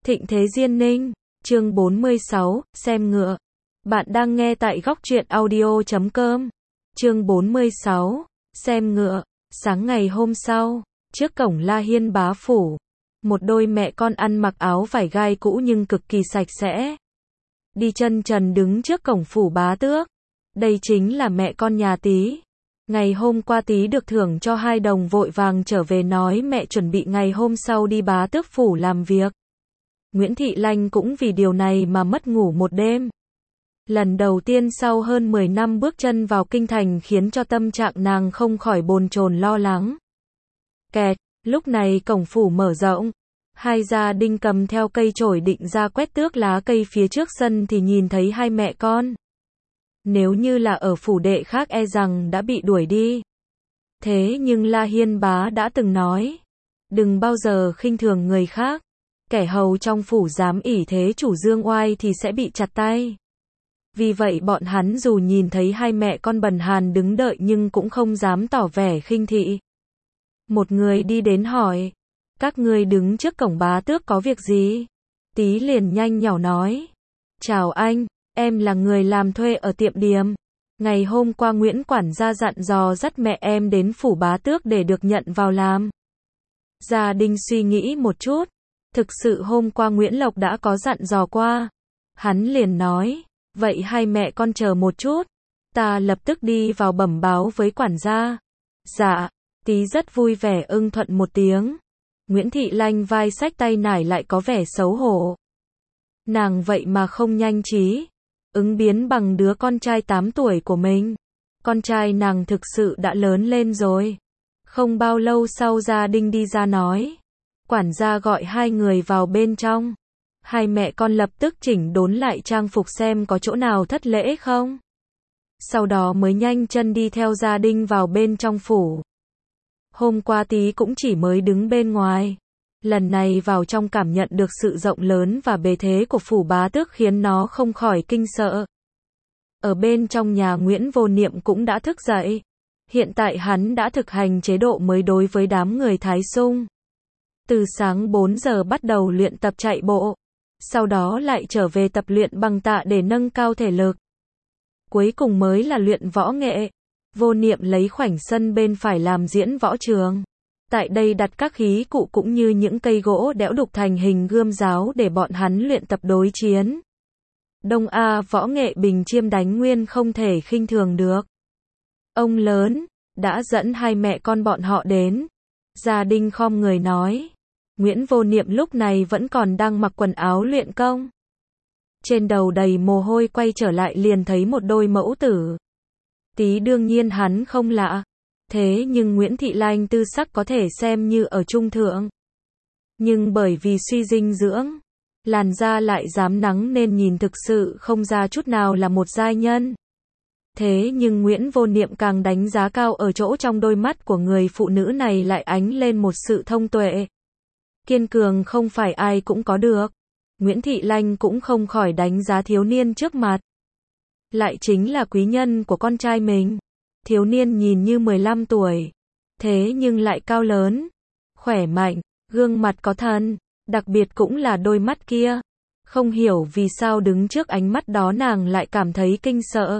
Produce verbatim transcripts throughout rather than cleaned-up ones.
Thịnh Thế Diên Ninh, chương bốn mươi sáu, xem ngựa. Bạn đang nghe tại góc truyện audio chấm com. Chương bốn mươi sáu, xem ngựa. Sáng ngày hôm sau, trước cổng La Hiên bá phủ, một đôi mẹ con ăn mặc áo vải gai cũ nhưng cực kỳ sạch sẽ, đi chân trần đứng trước cổng phủ bá tước. Đây chính là mẹ con nhà Tý. Ngày hôm qua Tý được thưởng cho hai đồng vội vàng trở về nói mẹ chuẩn bị ngày hôm sau đi bá tước phủ làm việc. Nguyễn Thị Lanh cũng vì điều này mà mất ngủ một đêm. Lần đầu tiên sau hơn mười năm bước chân vào kinh thành khiến cho tâm trạng nàng không khỏi bồn chồn lo lắng. Kẹt, lúc này cổng phủ mở rộng. Hai gia đình cầm theo cây chổi định ra quét tước lá cây phía trước sân thì nhìn thấy hai mẹ con. Nếu như là ở phủ đệ khác e rằng đã bị đuổi đi. Thế nhưng La Hiên bá đã từng nói, đừng bao giờ khinh thường người khác. Kẻ hầu trong phủ dám ỷ thế chủ dương oai thì sẽ bị chặt tay. Vì vậy bọn hắn dù nhìn thấy hai mẹ con bần hàn đứng đợi nhưng cũng không dám tỏ vẻ khinh thị. Một người đi đến hỏi, các ngươi đứng trước cổng bá tước có việc gì? Tý liền nhanh nhỏ nói, chào anh, em là người làm thuê ở tiệm điềm. Ngày hôm qua Nguyễn quản gia dặn dò dắt mẹ em đến phủ bá tước để được nhận vào làm. Gia đình suy nghĩ một chút. Thực sự hôm qua Nguyễn Lộc đã có dặn dò qua. Hắn liền nói, vậy hai mẹ con chờ một chút. Ta lập tức đi vào bẩm báo với quản gia. Dạ, Tý rất vui vẻ ưng thuận một tiếng. Nguyễn Thị Lanh vai xách tay nải lại có vẻ xấu hổ. Nàng vậy mà không nhanh trí. Ứng biến bằng đứa con trai tám tuổi của mình. Con trai nàng thực sự đã lớn lên rồi. Không bao lâu sau gia đình đi ra nói. Quản gia gọi hai người vào bên trong. Hai mẹ con lập tức chỉnh đốn lại trang phục xem có chỗ nào thất lễ không. Sau đó mới nhanh chân đi theo gia đình vào bên trong phủ. Hôm qua Tý cũng chỉ mới đứng bên ngoài. Lần này vào trong cảm nhận được sự rộng lớn và bề thế của phủ bá tước khiến nó không khỏi kinh sợ. Ở bên trong nhà Nguyễn Vô Niệm cũng đã thức dậy. Hiện tại hắn đã thực hành chế độ mới đối với đám người Thái Sung. Từ sáng bốn giờ bắt đầu luyện tập chạy bộ, sau đó lại trở về tập luyện bằng tạ để nâng cao thể lực. Cuối cùng mới là luyện võ nghệ. Vô Niệm lấy khoảnh sân bên phải làm diễn võ trường. Tại đây đặt các khí cụ cũng như những cây gỗ đẽo đục thành hình gươm giáo để bọn hắn luyện tập đối chiến. Đông A võ nghệ bình chiêm đánh nguyên không thể khinh thường được. Ông lớn đã dẫn hai mẹ con bọn họ đến. Gia đình khom người nói. Nguyễn Vô Niệm lúc này vẫn còn đang mặc quần áo luyện công. Trên đầu đầy mồ hôi quay trở lại liền thấy một đôi mẫu tử. Tý đương nhiên hắn không lạ. Thế nhưng Nguyễn Thị Lanh tư sắc có thể xem như ở trung thượng. Nhưng bởi vì suy dinh dưỡng, làn da lại rám nắng nên nhìn thực sự không ra chút nào là một giai nhân. Thế nhưng Nguyễn Vô Niệm càng đánh giá cao ở chỗ trong đôi mắt của người phụ nữ này lại ánh lên một sự thông tuệ. Kiên cường không phải ai cũng có được. Nguyễn Thị Lanh cũng không khỏi đánh giá thiếu niên trước mặt. Lại chính là quý nhân của con trai mình. Thiếu niên nhìn như mười lăm tuổi. Thế nhưng lại cao lớn, khỏe mạnh, gương mặt có thần. Đặc biệt cũng là đôi mắt kia. Không hiểu vì sao đứng trước ánh mắt đó nàng lại cảm thấy kinh sợ.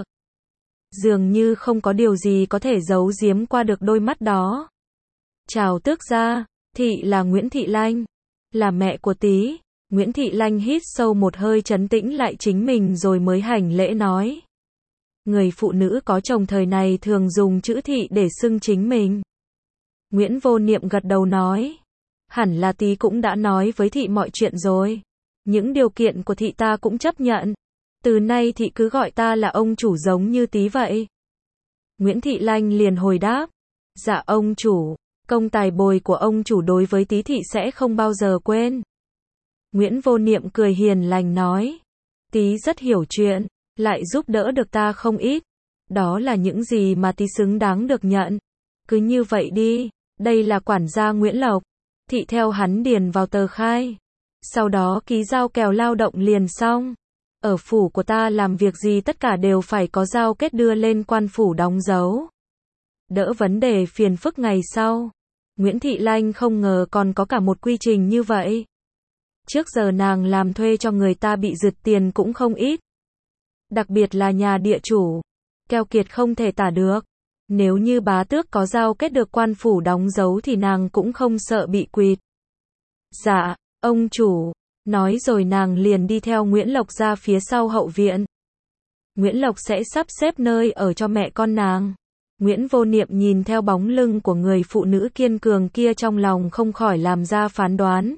Dường như không có điều gì có thể giấu giếm qua được đôi mắt đó. Chào tước gia. Thị là Nguyễn Thị Lanh, là mẹ của Tý. Nguyễn Thị Lanh hít sâu một hơi trấn tĩnh lại chính mình rồi mới hành lễ nói. Người phụ nữ có chồng thời này thường dùng chữ thị để xưng chính mình. Nguyễn Vô Niệm gật đầu nói. Hẳn là Tý cũng đã nói với thị mọi chuyện rồi. Những điều kiện của thị ta cũng chấp nhận. Từ nay thị cứ gọi ta là ông chủ giống như Tý vậy. Nguyễn Thị Lanh liền hồi đáp. Dạ ông chủ. Công tài bồi của ông chủ đối với Tý thị sẽ không bao giờ quên. Nguyễn Vô Niệm cười hiền lành nói. Tý rất hiểu chuyện, lại giúp đỡ được ta không ít. Đó là những gì mà Tý xứng đáng được nhận. Cứ như vậy đi, đây là quản gia Nguyễn Lộc. Thị theo hắn điền vào tờ khai. Sau đó ký giao kèo lao động liền xong. Ở phủ của ta làm việc gì tất cả đều phải có giao kết đưa lên quan phủ đóng dấu. Đỡ vấn đề phiền phức ngày sau. Nguyễn Thị Lanh không ngờ còn có cả một quy trình như vậy. Trước giờ nàng làm thuê cho người ta bị rượt tiền cũng không ít. Đặc biệt là nhà địa chủ. Keo kiệt không thể tả được. Nếu như bá tước có giao kết được quan phủ đóng dấu thì nàng cũng không sợ bị quỵt. Dạ, ông chủ. Nói rồi nàng liền đi theo Nguyễn Lộc ra phía sau hậu viện. Nguyễn Lộc sẽ sắp xếp nơi ở cho mẹ con nàng. Nguyễn Vô Niệm nhìn theo bóng lưng của người phụ nữ kiên cường kia trong lòng không khỏi làm ra phán đoán.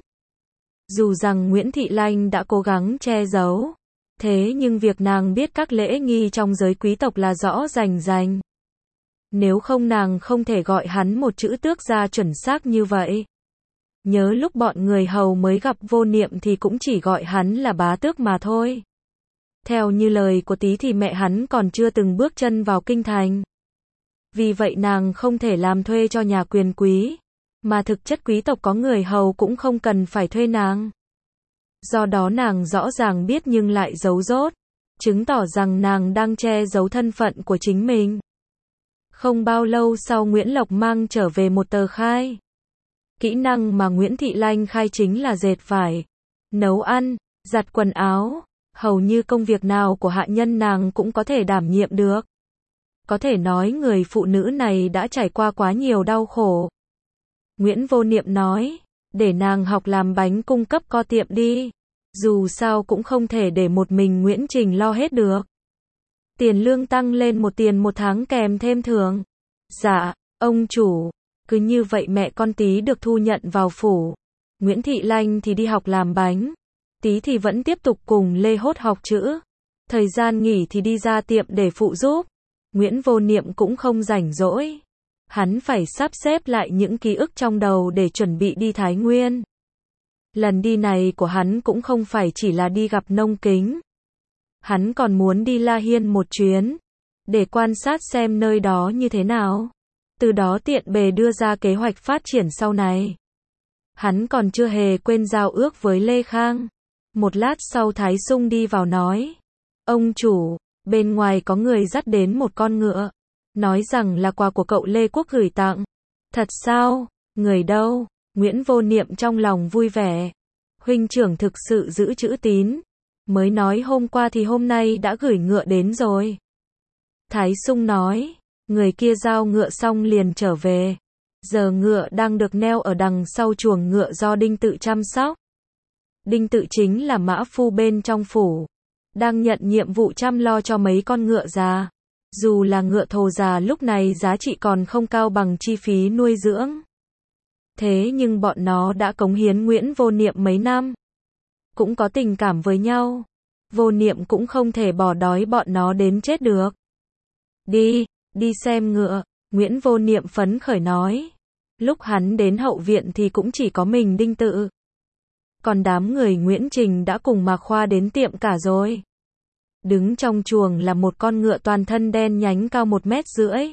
Dù rằng Nguyễn Thị Lanh đã cố gắng che giấu, thế nhưng việc nàng biết các lễ nghi trong giới quý tộc là rõ rành rành. Nếu không nàng không thể gọi hắn một chữ tước ra chuẩn xác như vậy. Nhớ lúc bọn người hầu mới gặp Vô Niệm thì cũng chỉ gọi hắn là bá tước mà thôi. Theo như lời của Tí thì mẹ hắn còn chưa từng bước chân vào kinh thành. Vì vậy nàng không thể làm thuê cho nhà quyền quý, mà thực chất quý tộc có người hầu cũng không cần phải thuê nàng. Do đó nàng rõ ràng biết nhưng lại giấu dốt, chứng tỏ rằng nàng đang che giấu thân phận của chính mình. Không bao lâu sau Nguyễn Lộc mang trở về một tờ khai. Kỹ năng mà Nguyễn Thị Lanh khai chính là dệt vải, nấu ăn, giặt quần áo, hầu như công việc nào của hạ nhân nàng cũng có thể đảm nhiệm được. Có thể nói người phụ nữ này đã trải qua quá nhiều đau khổ. Nguyễn Vô Niệm nói, để nàng học làm bánh cung cấp co tiệm đi. Dù sao cũng không thể để một mình Nguyễn Trình lo hết được. Tiền lương tăng lên một tiền một tháng kèm thêm thưởng. Dạ, ông chủ. Cứ như vậy mẹ con Tí được thu nhận vào phủ. Nguyễn Thị Lanh thì đi học làm bánh. Tí thì vẫn tiếp tục cùng Lê Hốt học chữ. Thời gian nghỉ thì đi ra tiệm để phụ giúp. Nguyễn Vô Niệm cũng không rảnh rỗi. Hắn phải sắp xếp lại những ký ức trong đầu để chuẩn bị đi Thái Nguyên. Lần đi này của hắn cũng không phải chỉ là đi gặp Nông Kính. Hắn còn muốn đi La Hiên một chuyến, để quan sát xem nơi đó như thế nào. Từ đó tiện bề đưa ra kế hoạch phát triển sau này. Hắn còn chưa hề quên giao ước với Lê Khang. Một lát sau Thái Sung đi vào nói. Ông chủ, bên ngoài có người dắt đến một con ngựa. Nói rằng là quà của cậu Lê Quốc gửi tặng. Thật sao? Người đâu? Nguyễn Vô Niệm trong lòng vui vẻ. Huynh trưởng thực sự giữ chữ tín. Mới nói hôm qua thì hôm nay đã gửi ngựa đến rồi. Thái Sung nói. Người kia giao ngựa xong liền trở về. Giờ ngựa đang được neo ở đằng sau chuồng ngựa do Đinh Tự chăm sóc. Đinh Tự chính là mã phu bên trong phủ. Đang nhận nhiệm vụ chăm lo cho mấy con ngựa già. Dù là ngựa thồ già lúc này giá trị còn không cao bằng chi phí nuôi dưỡng. Thế nhưng bọn nó đã cống hiến Nguyễn Vô Niệm mấy năm. Cũng có tình cảm với nhau. Vô Niệm cũng không thể bỏ đói bọn nó đến chết được. Đi, đi xem ngựa. Nguyễn Vô Niệm phấn khởi nói. Lúc hắn đến hậu viện thì cũng chỉ có mình Đinh Tự. Còn đám người Nguyễn Trình đã cùng Mạc Khoa đến tiệm cả rồi. Đứng trong chuồng là một con ngựa toàn thân đen nhánh cao một mét rưỡi.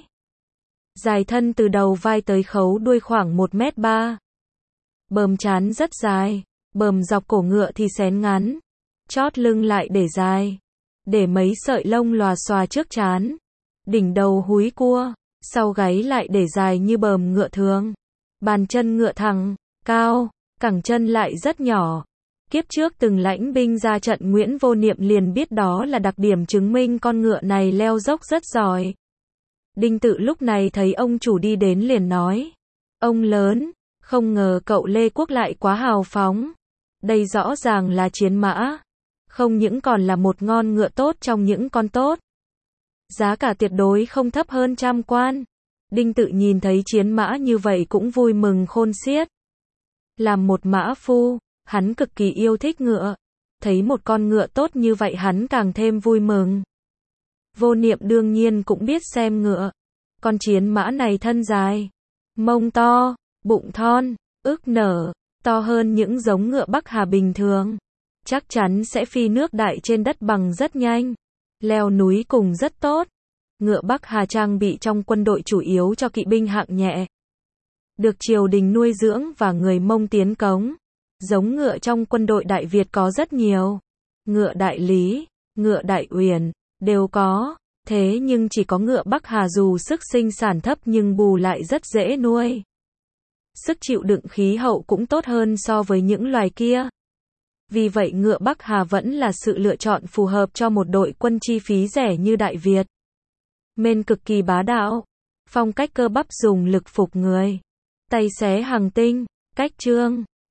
Dài thân từ đầu vai tới khấu đuôi khoảng một mét ba. Bờm trán rất dài, bờm dọc cổ ngựa thì xén ngắn. Chót lưng lại để dài. Để mấy sợi lông lòa xòa trước trán. Đỉnh đầu húi cua, sau gáy lại để dài như bờm ngựa thường. Bàn chân ngựa thẳng, cao, cẳng chân lại rất nhỏ. Kiếp trước từng lãnh binh ra trận Nguyễn Vô Niệm liền biết đó là đặc điểm chứng minh con ngựa này leo dốc rất giỏi. Đinh Tự lúc này thấy ông chủ đi đến liền nói. Ông lớn, không ngờ cậu Lê Quốc lại quá hào phóng. Đây rõ ràng là chiến mã. Không những còn là một ngon ngựa tốt trong những con tốt. Giá cả tuyệt đối không thấp hơn trăm quan. Đinh Tự nhìn thấy chiến mã như vậy cũng vui mừng khôn xiết. Làm một mã phu, hắn cực kỳ yêu thích ngựa. Thấy một con ngựa tốt như vậy hắn càng thêm vui mừng. Vô Niệm đương nhiên cũng biết xem ngựa. Con chiến mã này thân dài, mông to, bụng thon, ức nở, to hơn những giống ngựa Bắc Hà bình thường. Chắc chắn sẽ phi nước đại trên đất bằng rất nhanh. Leo núi cùng rất tốt. Ngựa Bắc Hà trang bị trong quân đội chủ yếu cho kỵ binh hạng nhẹ. Được triều đình nuôi dưỡng và người Mông tiến cống. Giống ngựa trong quân đội Đại Việt có rất nhiều. Ngựa Đại Lý, ngựa Đại Uyển, đều có. Thế nhưng chỉ có ngựa Bắc Hà dù sức sinh sản thấp nhưng bù lại rất dễ nuôi. Sức chịu đựng khí hậu cũng tốt hơn so với những loài kia. Vì vậy ngựa Bắc Hà vẫn là sự lựa chọn phù hợp cho một đội quân chi phí rẻ như Đại Việt. Mên cực kỳ bá đạo. Phong cách cơ bắp dùng lực phục người. Tay xé hàng tinh. Cách trương.